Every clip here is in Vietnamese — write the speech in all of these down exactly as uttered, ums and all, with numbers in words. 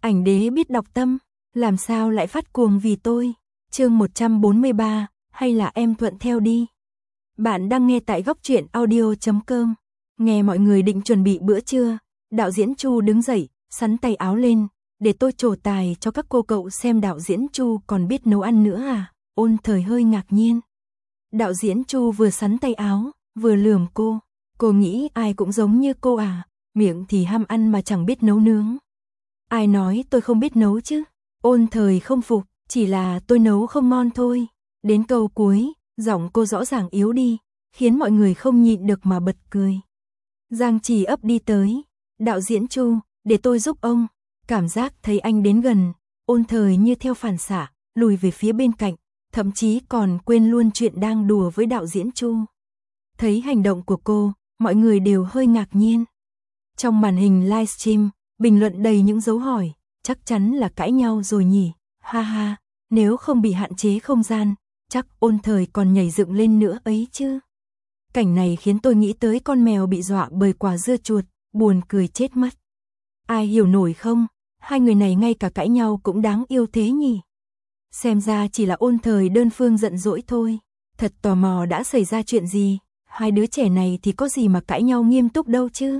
Ảnh đế biết đọc tâm, làm sao lại phát cuồng vì tôi. Chương một trăm bốn mươi ba, hay là em thuận theo đi. Bạn đang nghe tại góc truyện audio chấm com. Nghe mọi người định chuẩn bị bữa trưa, đạo diễn Chu đứng dậy, sắn tay áo lên, để tôi trổ tài cho các cô cậu xem đạo diễn Chu còn biết nấu ăn nữa à. Ôn Thời hơi ngạc nhiên. Đạo diễn Chu vừa sắn tay áo, vừa lườm cô. Cô nghĩ ai cũng giống như cô à, miệng thì ham ăn mà chẳng biết nấu nướng. Ai nói tôi không biết nấu chứ? Ôn Thời không phục, chỉ là tôi nấu không ngon thôi. Đến câu cuối, giọng cô rõ ràng yếu đi, khiến mọi người không nhịn được mà bật cười. Giang Trì ấp đi tới. Đạo diễn Chu, để tôi giúp ông. Cảm giác thấy anh đến gần, Ôn Thời như theo phản xạ, lùi về phía bên cạnh, thậm chí còn quên luôn chuyện đang đùa với đạo diễn Chu. Thấy hành động của cô, mọi người đều hơi ngạc nhiên. Trong màn hình livestream, bình luận đầy những dấu hỏi, chắc chắn là cãi nhau rồi nhỉ, ha ha, nếu không bị hạn chế không gian, chắc Ôn Thời còn nhảy dựng lên nữa ấy chứ. Cảnh này khiến tôi nghĩ tới con mèo bị dọa bởi quả dưa chuột, buồn cười chết mất. Ai hiểu nổi không, hai người này ngay cả cãi nhau cũng đáng yêu thế nhỉ. Xem ra chỉ là Ôn Thời đơn phương giận dỗi thôi, thật tò mò đã xảy ra chuyện gì, hai đứa trẻ này thì có gì mà cãi nhau nghiêm túc đâu chứ.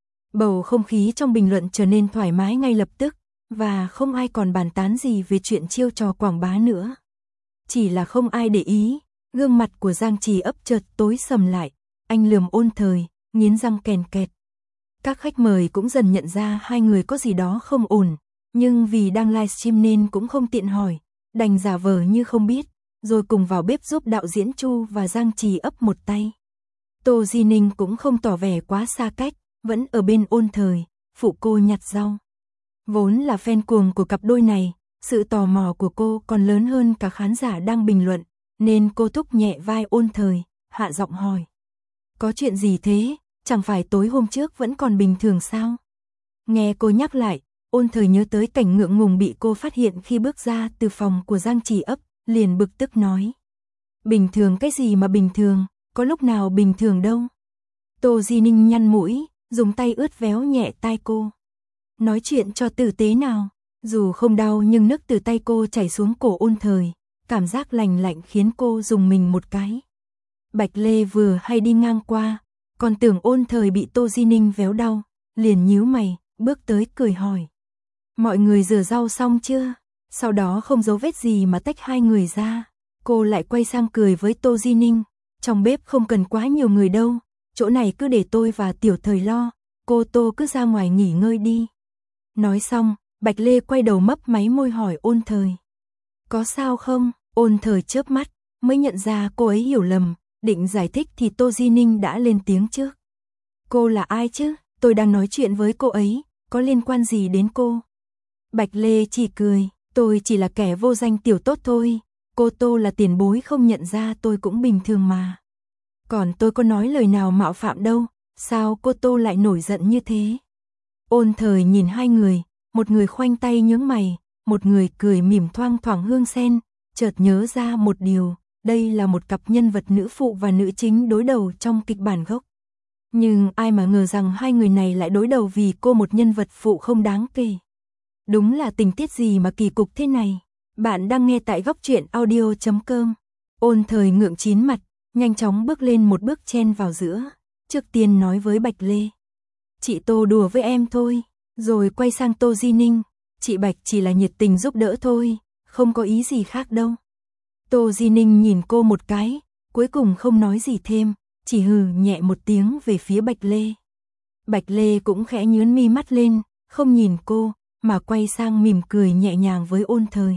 Bầu không khí trong bình luận trở nên thoải mái ngay lập tức, và không ai còn bàn tán gì về chuyện chiêu trò quảng bá nữa. Chỉ là không ai để ý, gương mặt của Giang Trì ấp chợt tối sầm lại, anh lườm Ôn Thời, nghiến răng kèn kẹt. Các khách mời cũng dần nhận ra hai người có gì đó không ổn, nhưng vì đang livestream nên cũng không tiện hỏi, đành giả vờ như không biết, rồi cùng vào bếp giúp đạo diễn Chu và Giang Trì ấp một tay. Tô Di Ninh cũng không tỏ vẻ quá xa cách, vẫn ở bên Ôn Thời, phụ cô nhặt rau. Vốn là fan cuồng của cặp đôi này, sự tò mò của cô còn lớn hơn cả khán giả đang bình luận, nên cô thúc nhẹ vai Ôn Thời, hạ giọng hỏi. Có chuyện gì thế, chẳng phải tối hôm trước vẫn còn bình thường sao? Nghe cô nhắc lại, Ôn Thời nhớ tới cảnh ngượng ngùng bị cô phát hiện khi bước ra từ phòng của Giang Trì ấp, liền bực tức nói. Bình thường cái gì mà bình thường, có lúc nào bình thường đâu. Tô Di Ninh nhăn mũi, dùng tay ướt véo nhẹ tai cô. Nói chuyện cho tử tế nào. Dù không đau nhưng nước từ tay cô chảy xuống cổ Ôn Thời, cảm giác lành lạnh khiến cô rùng mình một cái. Bạch Lê vừa hay đi ngang qua, còn tưởng Ôn Thời bị Tô Di Ninh véo đau, liền nhíu mày, bước tới cười hỏi. Mọi người rửa rau xong chưa? Sau đó không giấu vết gì mà tách hai người ra. Cô lại quay sang cười với Tô Di Ninh. Trong bếp không cần quá nhiều người đâu, chỗ này cứ để tôi và Tiểu Thời lo, cô Tô cứ ra ngoài nghỉ ngơi đi. Nói xong, Bạch Lê quay đầu mấp máy môi hỏi Ôn Thời. Có sao không? Ôn Thời chớp mắt, mới nhận ra cô ấy hiểu lầm, định giải thích thì Tô Di Ninh đã lên tiếng trước. Cô là ai chứ? Tôi đang nói chuyện với cô ấy, có liên quan gì đến cô? Bạch Lê chỉ cười, tôi chỉ là kẻ vô danh tiểu tốt thôi, cô Tô là tiền bối không nhận ra tôi cũng bình thường mà. Còn tôi có nói lời nào mạo phạm đâu, sao cô Tô lại nổi giận như thế? Ôn Thời nhìn hai người, một người khoanh tay nhướng mày, một người cười mỉm thoang thoảng hương sen, chợt nhớ ra một điều, đây là một cặp nhân vật nữ phụ và nữ chính đối đầu trong kịch bản gốc. Nhưng ai mà ngờ rằng hai người này lại đối đầu vì cô một nhân vật phụ không đáng kể. Đúng là tình tiết gì mà kỳ cục thế này. Bạn đang nghe tại góc truyện audio chấm com. Ôn Thời ngượng chín mặt, nhanh chóng bước lên một bước chen vào giữa, trước tiên nói với Bạch Lê. Chị Tô đùa với em thôi, rồi quay sang Tô Di Ninh. Chị Bạch chỉ là nhiệt tình giúp đỡ thôi, không có ý gì khác đâu. Tô Di Ninh nhìn cô một cái, cuối cùng không nói gì thêm, chỉ hừ nhẹ một tiếng về phía Bạch Lê. Bạch Lê cũng khẽ nhướng mi mắt lên, không nhìn cô, mà quay sang mỉm cười nhẹ nhàng với Ôn Thời.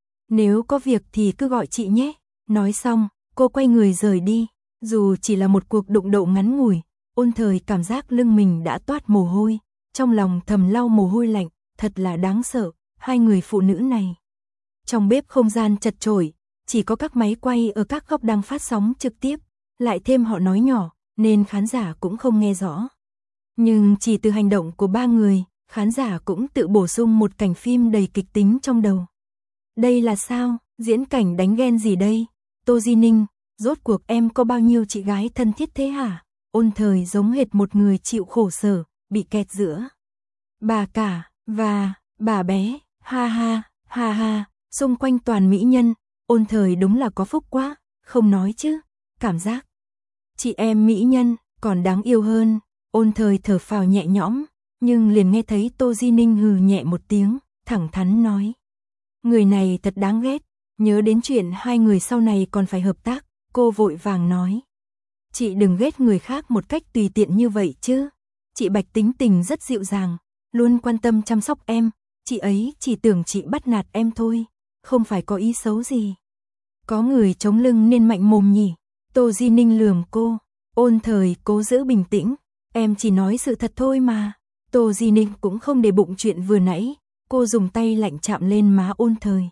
Nếu có việc thì cứ gọi chị nhé. Nói xong, cô quay người rời đi. Dù chỉ là một cuộc đụng độ ngắn ngủi, Ôn Thời cảm giác lưng mình đã toát mồ hôi, trong lòng thầm lau mồ hôi lạnh, thật là đáng sợ, hai người phụ nữ này. Trong bếp không gian chật chội, chỉ có các máy quay ở các góc đang phát sóng trực tiếp, lại thêm họ nói nhỏ, nên khán giả cũng không nghe rõ. Nhưng chỉ từ hành động của ba người, khán giả cũng tự bổ sung một cảnh phim đầy kịch tính trong đầu. Đây là sao? Diễn cảnh đánh ghen gì đây? Tô Di Ninh, rốt cuộc em có bao nhiêu chị gái thân thiết thế hả? Ôn Thời giống hệt một người chịu khổ sở, bị kẹt giữa bà cả và Bà bé, ha ha, ha ha, xung quanh toàn mỹ nhân, Ôn Thời đúng là có phúc quá, không nói chứ, cảm giác. Chị em mỹ nhân, còn đáng yêu hơn, Ôn Thời thở phào nhẹ nhõm, nhưng liền nghe thấy Tô Di Ninh hừ nhẹ một tiếng, thẳng thắn nói. Người này thật đáng ghét, nhớ đến chuyện hai người sau này còn phải hợp tác, cô vội vàng nói. Chị đừng ghét người khác một cách tùy tiện như vậy chứ, chị Bạch tính tình rất dịu dàng, luôn quan tâm chăm sóc em, chị ấy chỉ tưởng chị bắt nạt em thôi, không phải có ý xấu gì. Có người chống lưng nên mạnh mồm nhỉ, Tô Di Ninh lườm cô, Ôn Thời cố giữ bình tĩnh, em chỉ nói sự thật thôi mà. Tô Di Ninh cũng không để bụng chuyện vừa nãy, cô dùng tay lạnh chạm lên má Ôn Thời.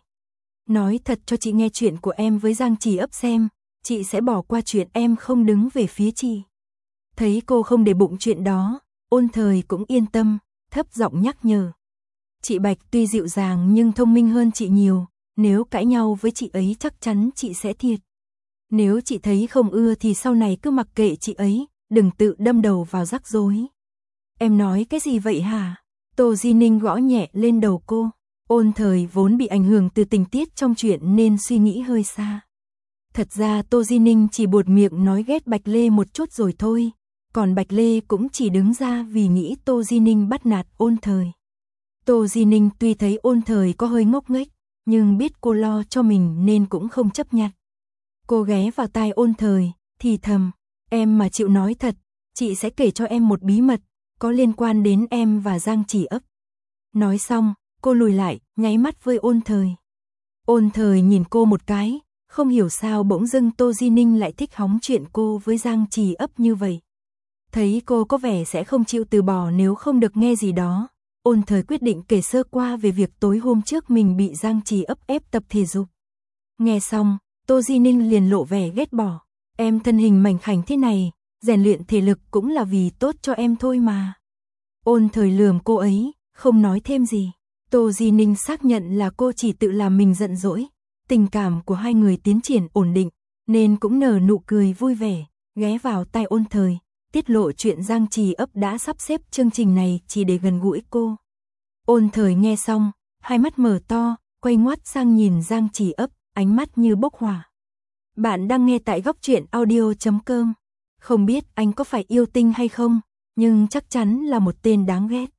Nói thật cho chị nghe chuyện của em với Giang Chỉ Ấp xem, chị sẽ bỏ qua chuyện em không đứng về phía chị. Thấy cô không để bụng chuyện đó, Ôn Thời cũng yên tâm, thấp giọng nhắc nhở. Chị Bạch tuy dịu dàng nhưng thông minh hơn chị nhiều, nếu cãi nhau với chị ấy chắc chắn chị sẽ thiệt. Nếu chị thấy không ưa thì sau này cứ mặc kệ chị ấy, đừng tự đâm đầu vào rắc rối. Em nói cái gì vậy hả? Tô Di Ninh gõ nhẹ lên đầu cô. Ôn Thời vốn bị ảnh hưởng từ tình tiết trong chuyện nên suy nghĩ hơi xa. Thật ra Tô Di Ninh chỉ buột miệng nói ghét Bạch Lê một chút rồi thôi, còn Bạch Lê cũng chỉ đứng ra vì nghĩ Tô Di Ninh bắt nạt Ôn Thời. Tô Di Ninh tuy thấy Ôn Thời có hơi ngốc nghếch, nhưng biết cô lo cho mình nên cũng không chấp nhặt. Cô ghé vào tai Ôn Thời, thì thầm, em mà chịu nói thật, chị sẽ kể cho em một bí mật, có liên quan đến em và Giang Chỉ Ấp. Nói xong, cô lùi lại, nháy mắt với Ôn Thời. Ôn Thời nhìn cô một cái, không hiểu sao bỗng dưng Tô Di Ninh lại thích hóng chuyện cô với Giang Chỉ Ấp như vậy. Thấy cô có vẻ sẽ không chịu từ bỏ nếu không được nghe gì đó, Ôn Thời quyết định kể sơ qua về việc tối hôm trước mình bị Giang Chỉ Ấp ép tập thể dục. Nghe xong, Tô Di Ninh liền lộ vẻ ghét bỏ. Em thân hình mảnh khảnh thế này, rèn luyện thể lực cũng là vì tốt cho em thôi mà. Ôn Thời lườm cô ấy, không nói thêm gì. Tô Di Ninh xác nhận là cô chỉ tự làm mình giận dỗi. Tình cảm của hai người tiến triển ổn định, nên cũng nở nụ cười vui vẻ, ghé vào tai Ôn Thời, tiết lộ chuyện Giang Chỉ Ấp đã sắp xếp chương trình này chỉ để gần gũi cô. Ôn Thời nghe xong, hai mắt mở to, quay ngoắt sang nhìn Giang Chỉ Ấp, ánh mắt như bốc hỏa. Bạn đang nghe tại góc truyện audio chấm com. Không biết anh có phải yêu tinh hay không, nhưng chắc chắn là một tên đáng ghét.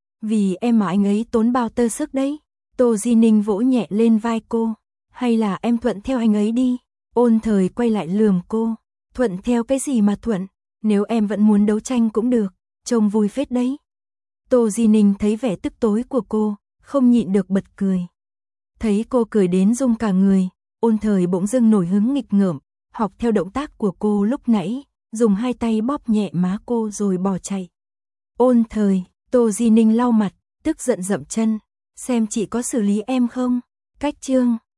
Vì em mà anh ấy tốn bao tơ sức đấy. Tô Di Ninh vỗ nhẹ lên vai cô. Hay là em thuận theo anh ấy đi. Ôn Thời quay lại lườm cô. Thuận theo cái gì mà thuận, nếu em vẫn muốn đấu tranh cũng được, trông vui phết đấy. Tô Di Ninh thấy vẻ tức tối của cô, không nhịn được bật cười. Thấy cô cười đến rung cả người, Ôn Thời bỗng dưng nổi hứng nghịch ngợm, học theo động tác của cô lúc nãy, dùng hai tay bóp nhẹ má cô rồi bỏ chạy. Ôn Thời, Tô Di Ninh lau mặt, tức giận dậm chân, xem chị có xử lý em không? Cách chương